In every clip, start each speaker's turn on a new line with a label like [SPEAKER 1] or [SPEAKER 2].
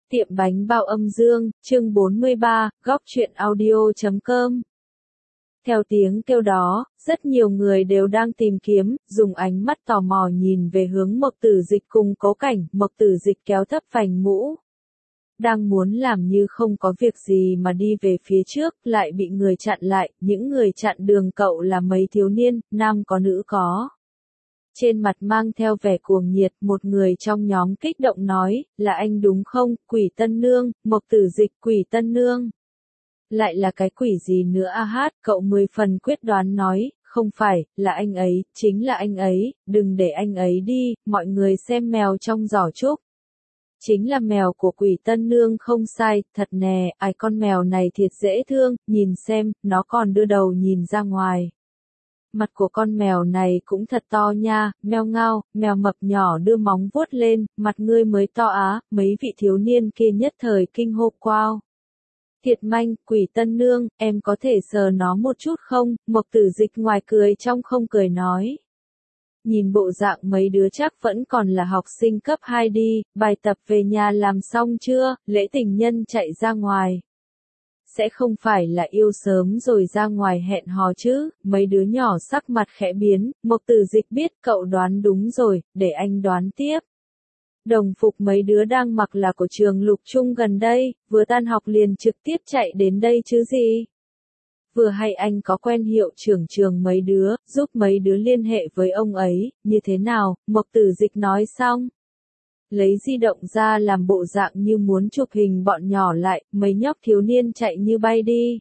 [SPEAKER 1] Tiệm bánh bao âm dương, chương 43, góc truyện audio.com. Theo tiếng kêu đó, rất nhiều người đều đang tìm kiếm, dùng ánh mắt tò mò nhìn về hướng Mộc Tử Dịch cùng Cố Cảnh. Mộc Tử Dịch kéo thấp vành mũ, đang muốn làm như không có việc gì mà đi về phía trước, lại bị người chặn lại. Những người chặn đường cậu là mấy thiếu niên, nam có nữ có. Trên mặt mang theo vẻ cuồng nhiệt, một người trong nhóm kích động nói, là anh đúng không, Quỷ Tân Nương? Mộc Tử Dịch, Quỷ Tân Nương. Lại là cái quỷ gì nữa a hát, cậu 10 phần quyết đoán nói, không phải, là anh ấy, chính là anh ấy, đừng để anh ấy đi, mọi người xem mèo trong giỏ trúc. Chính là mèo của Quỷ Tân Nương không sai, thật nè, ai con mèo này thiệt dễ thương, nhìn xem, nó còn đưa đầu nhìn ra ngoài. Mặt của con mèo này cũng thật to nha, meo ngao, mèo mập nhỏ đưa móng vuốt lên, mặt ngươi mới to á, mấy vị thiếu niên kia nhất thời kinh hô wow. Thiệt manh, Quỷ Tân Nương, em có thể sờ nó một chút không? Mộc Tử Dịch ngoài cười trong không cười nói. Nhìn bộ dạng mấy đứa chắc vẫn còn là học sinh cấp 2 đi, bài tập về nhà làm xong chưa, lễ tình nhân chạy ra ngoài. Sẽ không phải là yêu sớm rồi ra ngoài hẹn hò chứ, mấy đứa nhỏ sắc mặt khẽ biến, Mộc Tử Dịch biết cậu đoán đúng rồi, để anh đoán tiếp. Đồng phục mấy đứa đang mặc là của trường Lục Trung gần đây, vừa tan học liền trực tiếp chạy đến đây chứ gì. Vừa hay anh có quen hiệu trưởng trường mấy đứa, giúp mấy đứa liên hệ với ông ấy, như thế nào, Mộc Tử Dịch nói xong. Lấy di động ra làm bộ dạng như muốn chụp hình bọn nhỏ lại, mấy nhóc thiếu niên chạy như bay đi.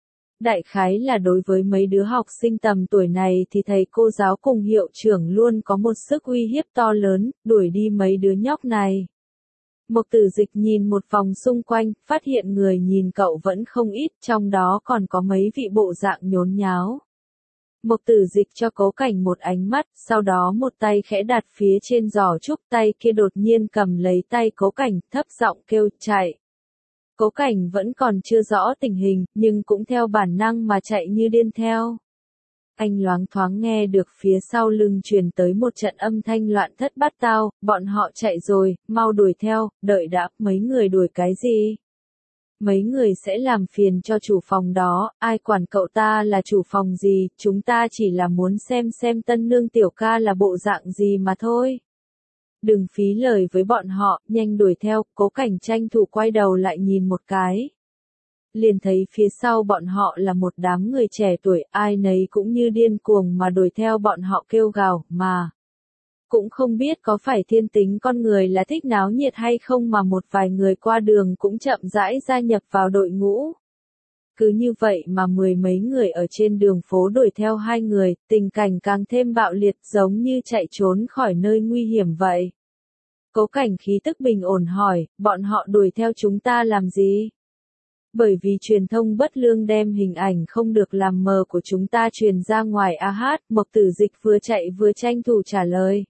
[SPEAKER 1] Đại khái là đối với mấy đứa học sinh tầm tuổi này thì thầy cô giáo cùng hiệu trưởng luôn có một sức uy hiếp to lớn, đuổi đi mấy đứa nhóc này. Mộc Tử Dịch nhìn một vòng xung quanh, phát hiện người nhìn cậu vẫn không ít, trong đó còn có mấy vị bộ dạng nhốn nháo. Mộc Tử Dịch cho Cố Cảnh một ánh mắt, sau đó một tay khẽ đặt phía trên giỏ trúc, tay kia đột nhiên cầm lấy tay Cố Cảnh, thấp giọng kêu, chạy. Cố Cảnh vẫn còn chưa rõ tình hình, nhưng cũng theo bản năng mà chạy như điên theo. Anh loáng thoáng nghe được phía sau lưng truyền tới một trận âm thanh loạn thất bát tao, bọn họ chạy rồi, mau đuổi theo, đợi đã, mấy người đuổi cái gì? Mấy người sẽ làm phiền cho chủ phòng đó, ai quản cậu ta là chủ phòng gì, chúng ta chỉ là muốn xem Tân Nương tiểu ca là bộ dạng gì mà thôi. Đừng phí lời với bọn họ, nhanh đuổi theo, Cố Cảnh tranh thủ quay đầu lại nhìn một cái. Liền thấy phía sau bọn họ là một đám người trẻ tuổi, ai nấy cũng như điên cuồng mà đuổi theo bọn họ kêu gào, mà. Cũng không biết có phải thiên tính con người là thích náo nhiệt hay không mà một vài người qua đường cũng chậm rãi gia nhập vào đội ngũ. Cứ như vậy mà mười mấy người ở trên đường phố đuổi theo hai người, tình cảnh càng thêm bạo liệt giống như chạy trốn khỏi nơi nguy hiểm vậy. Cố Cảnh khí tức bình ổn hỏi, bọn họ đuổi theo chúng ta làm gì? Bởi vì truyền thông bất lương đem hình ảnh không được làm mờ của chúng ta truyền ra ngoài a hát, Mộc Tử Dịch vừa chạy vừa tranh thủ trả lời.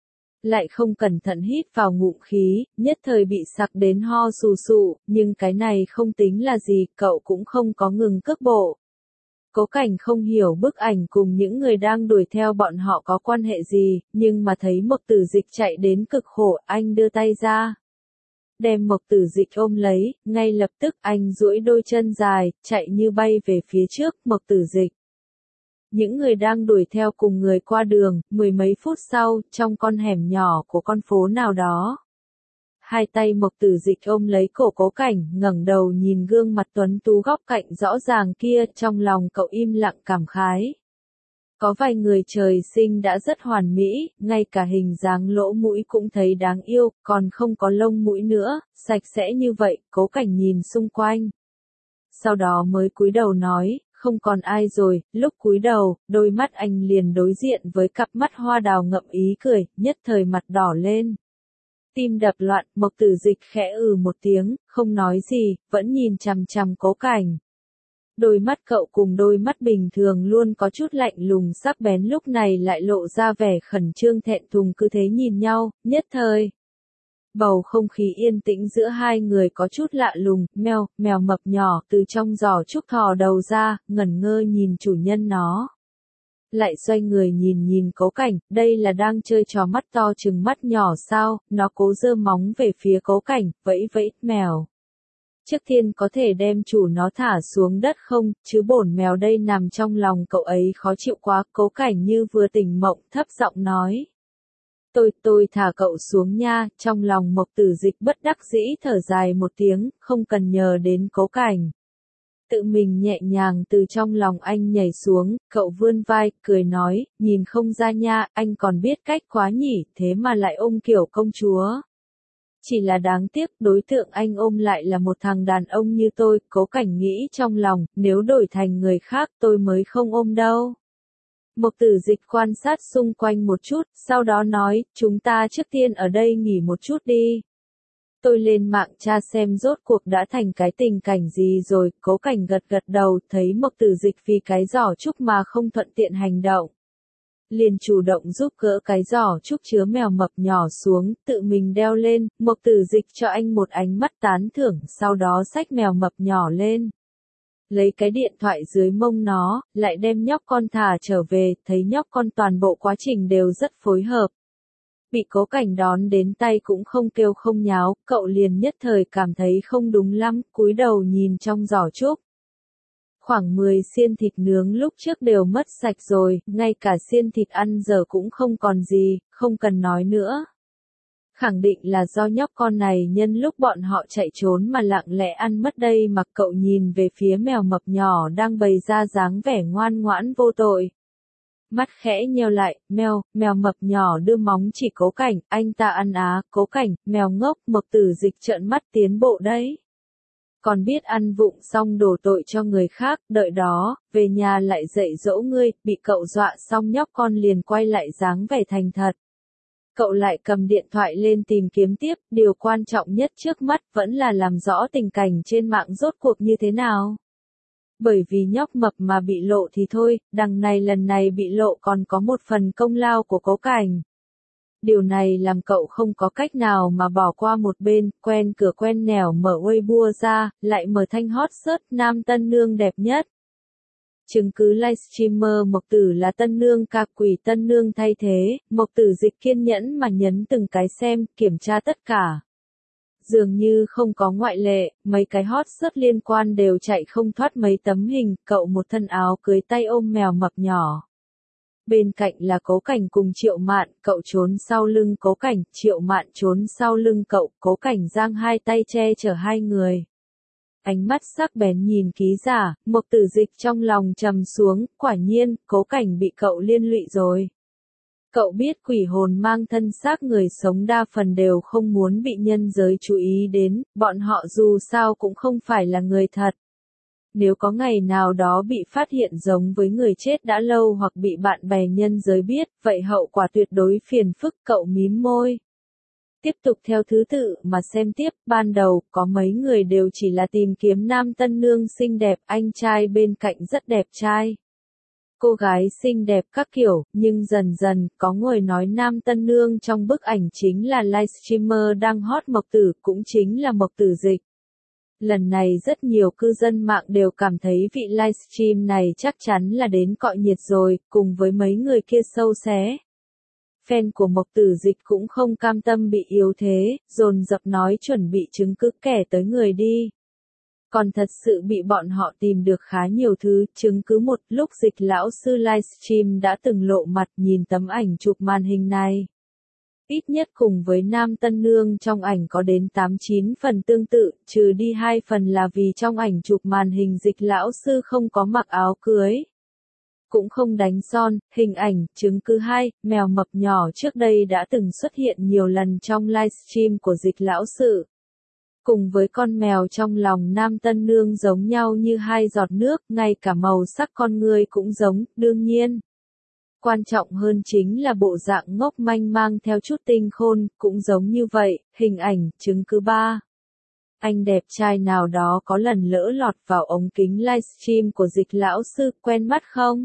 [SPEAKER 1] Lại không cẩn thận hít vào ngụm khí, nhất thời bị sặc đến ho sù sụ, nhưng cái này không tính là gì, cậu cũng không có ngừng cước bộ. Cố Cảnh không hiểu bức ảnh cùng những người đang đuổi theo bọn họ có quan hệ gì, nhưng mà thấy Mộc Tử Dịch chạy đến cực khổ, anh đưa tay ra. Đem Mộc Tử Dịch ôm lấy, ngay lập tức anh duỗi đôi chân dài, chạy như bay về phía trước, Mộc Tử Dịch. Những người đang đuổi theo cùng người qua đường, mười mấy phút sau, trong con hẻm nhỏ của con phố nào đó. Hai tay Mộc Tử Dịch ôm lấy cổ Cố Cảnh, ngẩng đầu nhìn gương mặt tuấn tú góc cạnh rõ ràng kia, trong lòng cậu im lặng cảm khái. Có vài người trời sinh đã rất hoàn mỹ, ngay cả hình dáng lỗ mũi cũng thấy đáng yêu, còn không có lông mũi nữa, sạch sẽ như vậy, Cố Cảnh nhìn xung quanh. Sau đó mới cúi đầu nói, không còn ai rồi, lúc cúi đầu, đôi mắt anh liền đối diện với cặp mắt hoa đào ngậm ý cười, nhất thời mặt đỏ lên. Tim đập loạn, Mộc Tử Dịch khẽ một tiếng, không nói gì, vẫn nhìn chằm chằm Cố Cảnh. Đôi mắt cậu cùng đôi mắt bình thường luôn có chút lạnh lùng sắc bén lúc này lại lộ ra vẻ khẩn trương thẹn thùng cứ thế nhìn nhau, nhất thời. Bầu không khí yên tĩnh giữa hai người có chút lạ lùng, mèo mập nhỏ từ trong giỏ trúc thò đầu ra, ngẩn ngơ nhìn chủ nhân nó. Lại xoay người nhìn nhìn Cố Cảnh, đây là đang chơi trò mắt to trừng mắt nhỏ sao, nó cố giơ móng về phía Cố Cảnh, vẫy vẫy, mèo. Trước tiên có thể đem chủ nó thả xuống đất không, chứ bổn mèo đây nằm trong lòng cậu ấy khó chịu quá, Cố Cảnh như vừa tỉnh mộng, thấp giọng nói. Tôi thả cậu xuống nha, trong lòng Mộc Tử Dịch bất đắc dĩ thở dài một tiếng, không cần nhờ đến Cố Cảnh. Tự mình nhẹ nhàng từ trong lòng anh nhảy xuống, cậu vươn vai, cười nói, nhìn không ra nha, anh còn biết cách quá nhỉ, thế mà lại ôm kiểu công chúa. Chỉ là đáng tiếc, đối tượng anh ôm lại là một thằng đàn ông như tôi, Cố Cảnh nghĩ trong lòng, nếu đổi thành người khác tôi mới không ôm đâu. Mộc Tử Dịch quan sát xung quanh một chút, sau đó nói, chúng ta trước tiên ở đây nghỉ một chút đi. Tôi lên mạng tra xem rốt cuộc đã thành cái tình cảnh gì rồi, Cố Cảnh gật gật đầu, thấy Mộc Tử Dịch vì cái giỏ trúc mà không thuận tiện hành động. Liền chủ động giúp gỡ cái giỏ trúc chứa mèo mập nhỏ xuống, tự mình đeo lên, Mộc Tử Dịch cho anh một ánh mắt tán thưởng, sau đó xách mèo mập nhỏ lên. Lấy cái điện thoại dưới mông nó, lại đem nhóc con thả trở về, thấy nhóc con toàn bộ quá trình đều rất phối hợp. Bị Cố Cảnh đón đến tay cũng không kêu không nháo, cậu liền nhất thời cảm thấy không đúng lắm, cúi đầu nhìn trong giỏ trúc. Khoảng 10 xiên thịt nướng lúc trước đều mất sạch rồi, ngay cả xiên thịt ăn giờ cũng không còn gì, không cần nói nữa. Khẳng định là do nhóc con này nhân lúc bọn họ chạy trốn mà lặng lẽ ăn mất đây, mặc cậu nhìn về phía mèo mập nhỏ đang bày ra dáng vẻ ngoan ngoãn vô tội. Mắt khẽ nheo lại, mèo mập nhỏ đưa móng chỉ Cố Cảnh, anh ta ăn á, Cố Cảnh, mèo ngốc, Mộc Tử Dịch trợn mắt tiến bộ đấy. Còn biết ăn vụng xong đổ tội cho người khác, đợi đó, về nhà lại dạy dỗ ngươi, bị cậu dọa xong nhóc con liền quay lại dáng vẻ thành thật. Cậu lại cầm điện thoại lên tìm kiếm tiếp, điều quan trọng nhất trước mắt vẫn là làm rõ tình cảnh trên mạng rốt cuộc như thế nào. Bởi vì nhóc mập mà bị lộ thì thôi, đằng này lần này bị lộ còn có một phần công lao của Cố Cảnh. Điều này làm cậu không có cách nào mà bỏ qua một bên, quen cửa quen nẻo mở Weibo ra, lại mở thanh hot search nam tân nương đẹp nhất. Chứng cứ livestreamer Mộc Tử là tân nương ca quỷ tân nương thay thế, Mộc Tử Dịch kiên nhẫn mà nhấn từng cái xem, kiểm tra tất cả. Dường như không có ngoại lệ, mấy cái hot search liên quan đều chạy không thoát mấy tấm hình, cậu một thân áo cưới tay ôm mèo mập nhỏ. Bên cạnh là Cố Cảnh cùng Triệu Mạn, cậu trốn sau lưng Cố Cảnh, Triệu Mạn trốn sau lưng cậu, Cố Cảnh giang hai tay che chở hai người. Ánh mắt sắc bén nhìn ký giả, Mộc Tử Dịch trong lòng trầm xuống, quả nhiên, Cố Cảnh bị cậu liên lụy rồi. Cậu biết quỷ hồn mang thân xác người sống đa phần đều không muốn bị nhân giới chú ý đến, bọn họ dù sao cũng không phải là người thật. Nếu có ngày nào đó bị phát hiện giống với người chết đã lâu hoặc bị bạn bè nhân giới biết, vậy hậu quả tuyệt đối phiền phức, cậu mím môi. Tiếp tục theo thứ tự mà xem tiếp, ban đầu, có mấy người đều chỉ là tìm kiếm nam tân nương xinh đẹp, anh trai bên cạnh rất đẹp trai. Cô gái xinh đẹp các kiểu, nhưng dần dần, có người nói nam tân nương trong bức ảnh chính là livestreamer đang hot Mộc Tử, cũng chính là Mộc Tử Dịch. Lần này rất nhiều cư dân mạng đều cảm thấy vị livestream này chắc chắn là đến cọ nhiệt rồi, cùng với mấy người kia sâu xé. Fan của Mộc Tử Dịch cũng không cam tâm bị yếu thế, dồn dập nói chuẩn bị chứng cứ kẻ tới người đi. Còn thật sự bị bọn họ tìm được khá nhiều thứ, chứng cứ một lúc Dịch lão sư livestream đã từng lộ mặt nhìn tấm ảnh chụp màn hình này. Ít nhất cùng với nam tân nương trong ảnh có đến 8-9 phần tương tự, trừ đi 2 phần là vì trong ảnh chụp màn hình Dịch lão sư không có mặc áo cưới. Cũng không đánh son, hình ảnh, chứng cứ 2, mèo mập nhỏ trước đây đã từng xuất hiện nhiều lần trong livestream của Dịch lão sư. Cùng với con mèo trong lòng nam tân nương giống nhau như hai giọt nước, ngay cả màu sắc con người cũng giống, đương nhiên. Quan trọng hơn chính là bộ dạng ngốc manh mang theo chút tinh khôn, cũng giống như vậy, hình ảnh, chứng cứ 3. Anh đẹp trai nào đó có lần lỡ lọt vào ống kính livestream của Dịch lão sư, quen mắt không?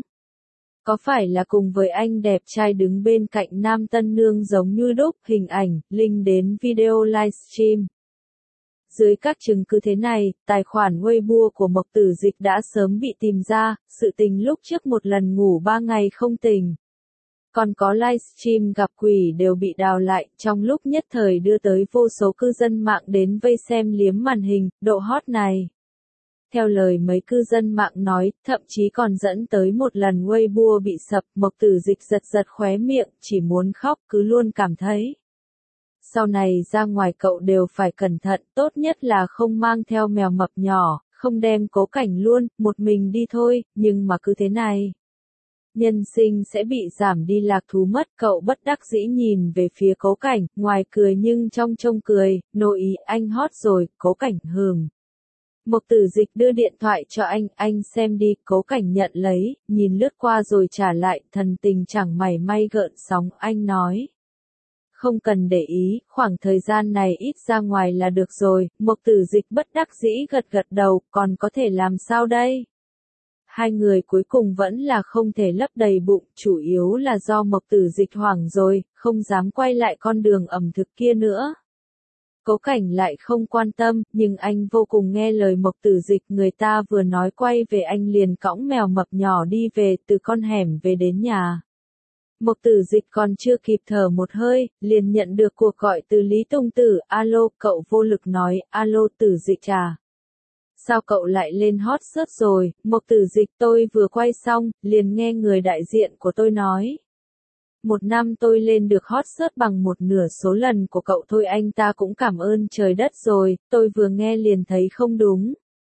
[SPEAKER 1] Có phải là cùng với anh đẹp trai đứng bên cạnh nam tân nương giống như đúc, hình ảnh, link đến video livestream. Dưới các chứng cứ thế này, tài khoản Weibo của Mộc Tử Dịch đã sớm bị tìm ra, sự tình lúc trước một lần ngủ 3 ngày không tỉnh. Còn có livestream gặp quỷ đều bị đào lại, trong lúc nhất thời đưa tới vô số cư dân mạng đến vây xem liếm màn hình, độ hot này. Theo lời mấy cư dân mạng nói, thậm chí còn dẫn tới một lần Weibo bị sập, Mộc Tử Dịch giật giật khóe miệng, chỉ muốn khóc cứ luôn cảm thấy. Sau này ra ngoài cậu đều phải cẩn thận, tốt nhất là không mang theo mèo mập nhỏ, không đem Cố Cảnh luôn, một mình đi thôi, nhưng mà cứ thế này. Nhân sinh sẽ bị giảm đi lạc thú mất, cậu bất đắc dĩ nhìn về phía Cố Cảnh, ngoài cười nhưng trong trông cười, nội ý anh hot rồi, Cố Cảnh hừm. Mộc Tử Dịch đưa điện thoại cho anh xem đi, Cố Cảnh nhận lấy, nhìn lướt qua rồi trả lại, thần tình chẳng mảy may gợn sóng, anh nói. Không cần để ý, khoảng thời gian này ít ra ngoài là được rồi, Mộc Tử Dịch bất đắc dĩ gật gật đầu, còn có thể làm sao đây? Hai người cuối cùng vẫn là không thể lấp đầy bụng, chủ yếu là do Mộc Tử Dịch hoảng rồi, không dám quay lại con đường ẩm thực kia nữa. Cố Cảnh lại không quan tâm, nhưng anh vô cùng nghe lời Mộc Tử Dịch, người ta vừa nói quay về anh liền cõng mèo mập nhỏ đi về, từ con hẻm về đến nhà. Mộc Tử Dịch còn chưa kịp thở một hơi, liền nhận được cuộc gọi từ Lý Tông Tử, alo, cậu vô lực nói, alo Tử Dịch à. Sao cậu lại lên hot search rồi, Mộc Tử Dịch tôi vừa quay xong, liền nghe người đại diện của tôi nói. Một năm tôi lên được hot search bằng một nửa số lần của cậu thôi, anh ta cũng cảm ơn trời đất rồi, tôi vừa nghe liền thấy không đúng.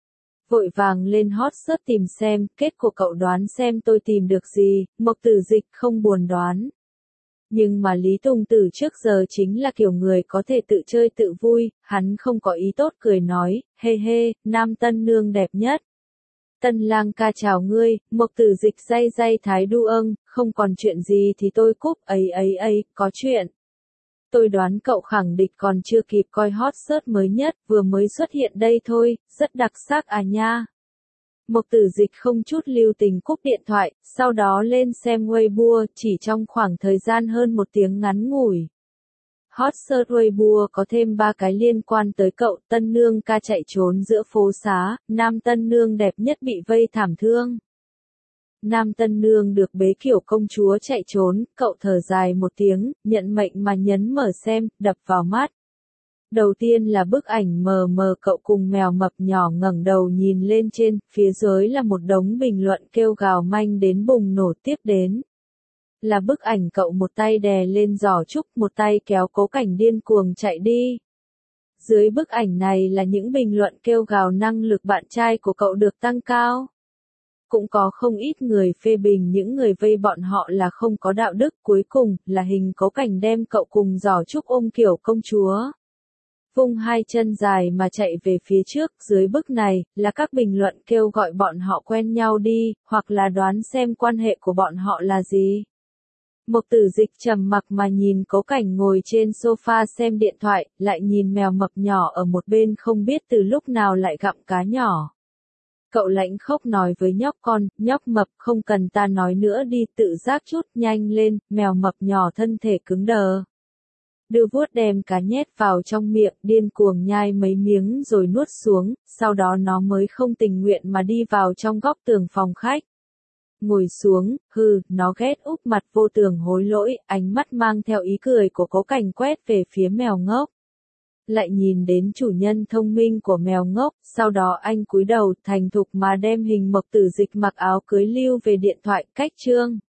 [SPEAKER 1] Vội vàng lên hot search tìm xem, kết của cậu đoán xem tôi tìm được gì, Mộc Tử Dịch không buồn đoán. Nhưng mà Lý Tùng Tử trước giờ chính là kiểu người có thể tự chơi tự vui, hắn không có ý tốt cười nói, hê hê, nam tân nương đẹp nhất. Tân lang ca chào ngươi, Mộc Tử Dịch day day thái đu âng, không còn chuyện gì thì tôi cúp, ấy, có chuyện. Tôi đoán cậu khẳng định còn chưa kịp coi hot search mới nhất, vừa mới xuất hiện đây thôi, rất đặc sắc à nha. Mộc Tử Dịch không chút lưu tình cúp điện thoại, sau đó lên xem Weibo, chỉ trong khoảng thời gian hơn một tiếng ngắn ngủi. Hot search Weibo có thêm 3 cái liên quan tới cậu, tân nương ca chạy trốn giữa phố xá, nam tân nương đẹp nhất bị vây thảm thương. Nam tân nương được bế kiểu công chúa chạy trốn, cậu thở dài một tiếng, nhận mệnh mà nhấn mở xem, đập vào mắt. Đầu tiên là bức ảnh mờ mờ cậu cùng mèo mập nhỏ ngẩng đầu nhìn lên trên, phía dưới là một đống bình luận kêu gào manh đến bùng nổ, tiếp đến. Là bức ảnh cậu một tay đè lên giỏ trúc, một tay kéo Cố Cảnh điên cuồng chạy đi. Dưới bức ảnh này là những bình luận kêu gào năng lực bạn trai của cậu được tăng cao. Cũng có không ít người phê bình những người vây bọn họ là không có đạo đức, cuối cùng là hình Cố Cảnh đem cậu cùng giỏ trúc ôm kiểu công chúa. Vung hai chân dài mà chạy về phía trước, dưới bức này, là các bình luận kêu gọi bọn họ quen nhau đi, hoặc là đoán xem quan hệ của bọn họ là gì. Mộc Tử Dịch trầm mặc mà nhìn Cố Cảnh ngồi trên sofa xem điện thoại, lại nhìn mèo mập nhỏ ở một bên không biết từ lúc nào lại gặm cá nhỏ. Cậu lãnh khốc nói với nhóc con, nhóc mập không cần ta nói nữa đi, tự giác chút, nhanh lên, mèo mập nhỏ thân thể cứng đờ. Đưa vuốt đem cá nhét vào trong miệng, điên cuồng nhai mấy miếng rồi nuốt xuống, sau đó nó mới không tình nguyện mà đi vào trong góc tường phòng khách. Ngồi xuống, nó ghét úp mặt vô tường hối lỗi, ánh mắt mang theo ý cười của Cố Cảnh quét về phía mèo ngốc. Lại nhìn đến chủ nhân thông minh của mèo ngốc, sau đó anh cúi đầu thành thục mà đem hình Mộc Tử Dịch mặc áo cưới lưu về điện thoại, cách chương.